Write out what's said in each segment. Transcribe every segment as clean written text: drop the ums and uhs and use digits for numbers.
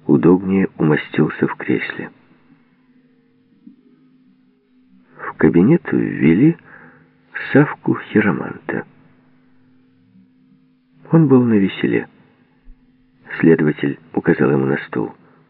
удобнее умостился в кресле. В кабинет ввели Савку Хироманта. Он был навеселе. Следователь указал ему на стул.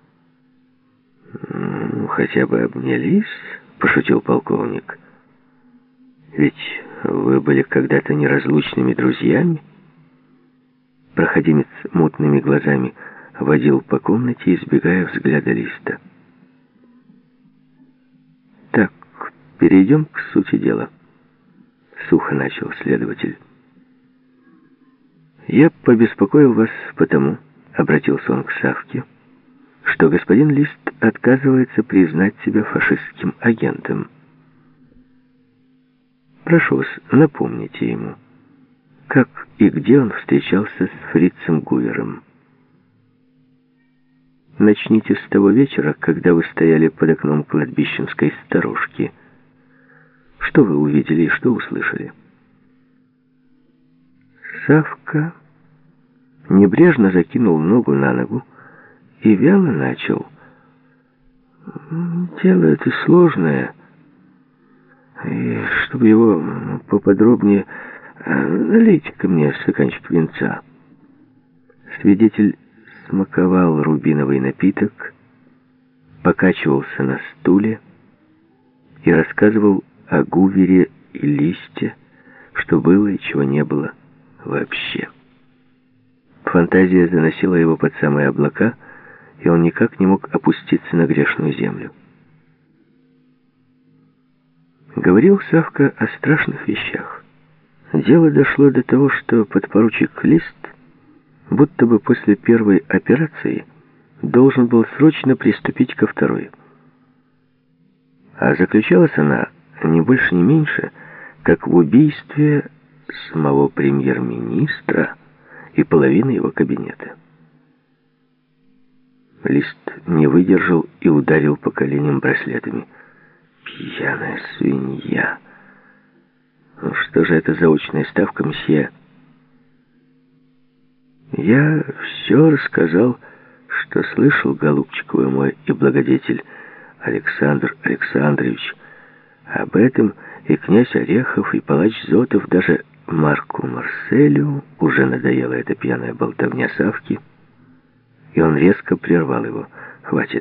«Ну, хотя бы обнялись», — пошутил полковник. «Ведь вы были когда-то неразлучными друзьями». Проходимец мутными глазами водил по комнате, избегая взгляда Листа. «Так, перейдем к сути дела», — сухо начал следователь. «Я побеспокоил вас потому», — обратился он к Савке, «что господин Лист отказывается признать себя фашистским агентом. Прошу вас, напомните ему, как и где он встречался с фрицем Гувером. Начните с того вечера, когда вы стояли под окном кладбищенской сторожки. Что вы увидели и что услышали?» Савка небрежно закинул ногу на ногу и вяло начал. «Дело это сложное, и чтобы его поподробнее, налейте-ка мне стаканчик винца». Свидетель смаковал рубиновый напиток, покачивался на стуле и рассказывал о Гувере и Листе, что было и чего не было вообще. Фантазия заносила его под самые облака, и он никак не мог опуститься на грешную землю. Говорил Савка о страшных вещах. Дело дошло до того, что подпоручик Лист будто бы после первой операции должен был срочно приступить ко второй. А заключалась она не больше, не меньше, как в убийстве самого премьер-министра и половины его кабинета. Лист не выдержал и ударил по коленям браслетами. «Пьяная свинья! Ну что же это за очная ставка, мсье?» «Я все рассказал, что слышал, голубчик вы мой и благодетель Александр Александрович. Об этом и князь Орехов, и палач Зотов, даже Марку Марселю уже надоела эта пьяная болтовня Савки, и он резко прервал его. «Хватит.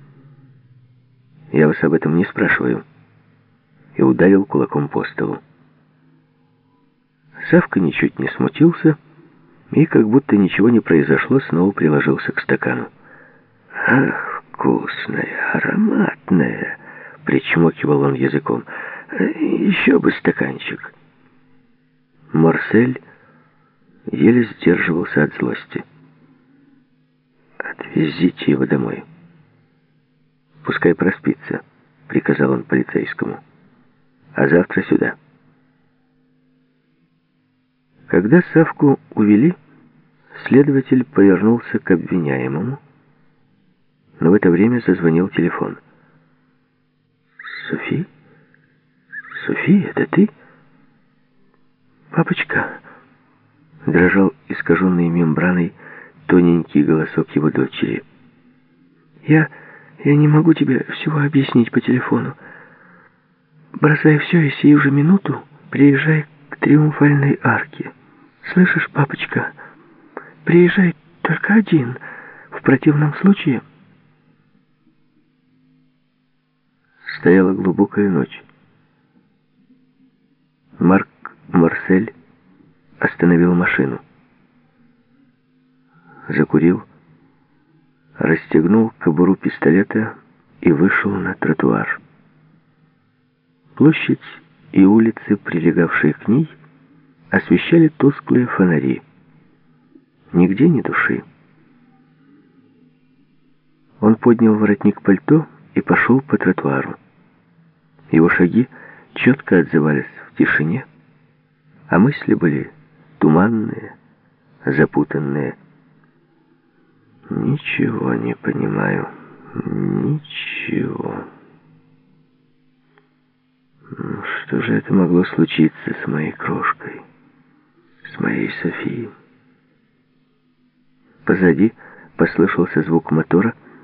Я вас об этом не спрашиваю», и ударил кулаком по столу. Савка ничуть не смутился и, как будто ничего не произошло, снова приложился к стакану. «Ах, вкусная, ароматная!» — причмокивал он языком. «Еще бы стаканчик». Марсель еле сдерживался от злости. «Отвезите его домой. Пускай проспится», — приказал он полицейскому. «А завтра сюда». Когда Савку увели, следователь повернулся к обвиняемому, но в это время зазвонил телефон. «Софи? Софи, это ты?» «Папочка!» — дрожал искаженный мембраной тоненький голосок его дочери. Я не могу тебе всего объяснить по телефону. Бросай все и сию же минуту приезжай к Триумфальной арке. Слышишь, папочка? Приезжай только один. В противном случае...» Стояла глубокая ночь. Марк Марсель остановил машину. Закурил, расстегнул кобуру пистолета и вышел на тротуар. Площадь и улицы, прилегавшие к ней, освещали тусклые фонари. Нигде ни души. Он поднял воротник пальто и пошел по тротуару. Его шаги четко отзывались в тишине, а мысли были туманные, запутанные. «Ничего не понимаю. Ничего. Что же это могло случиться с моей крошкой, с моей Софией?» Позади послышался звук мотора,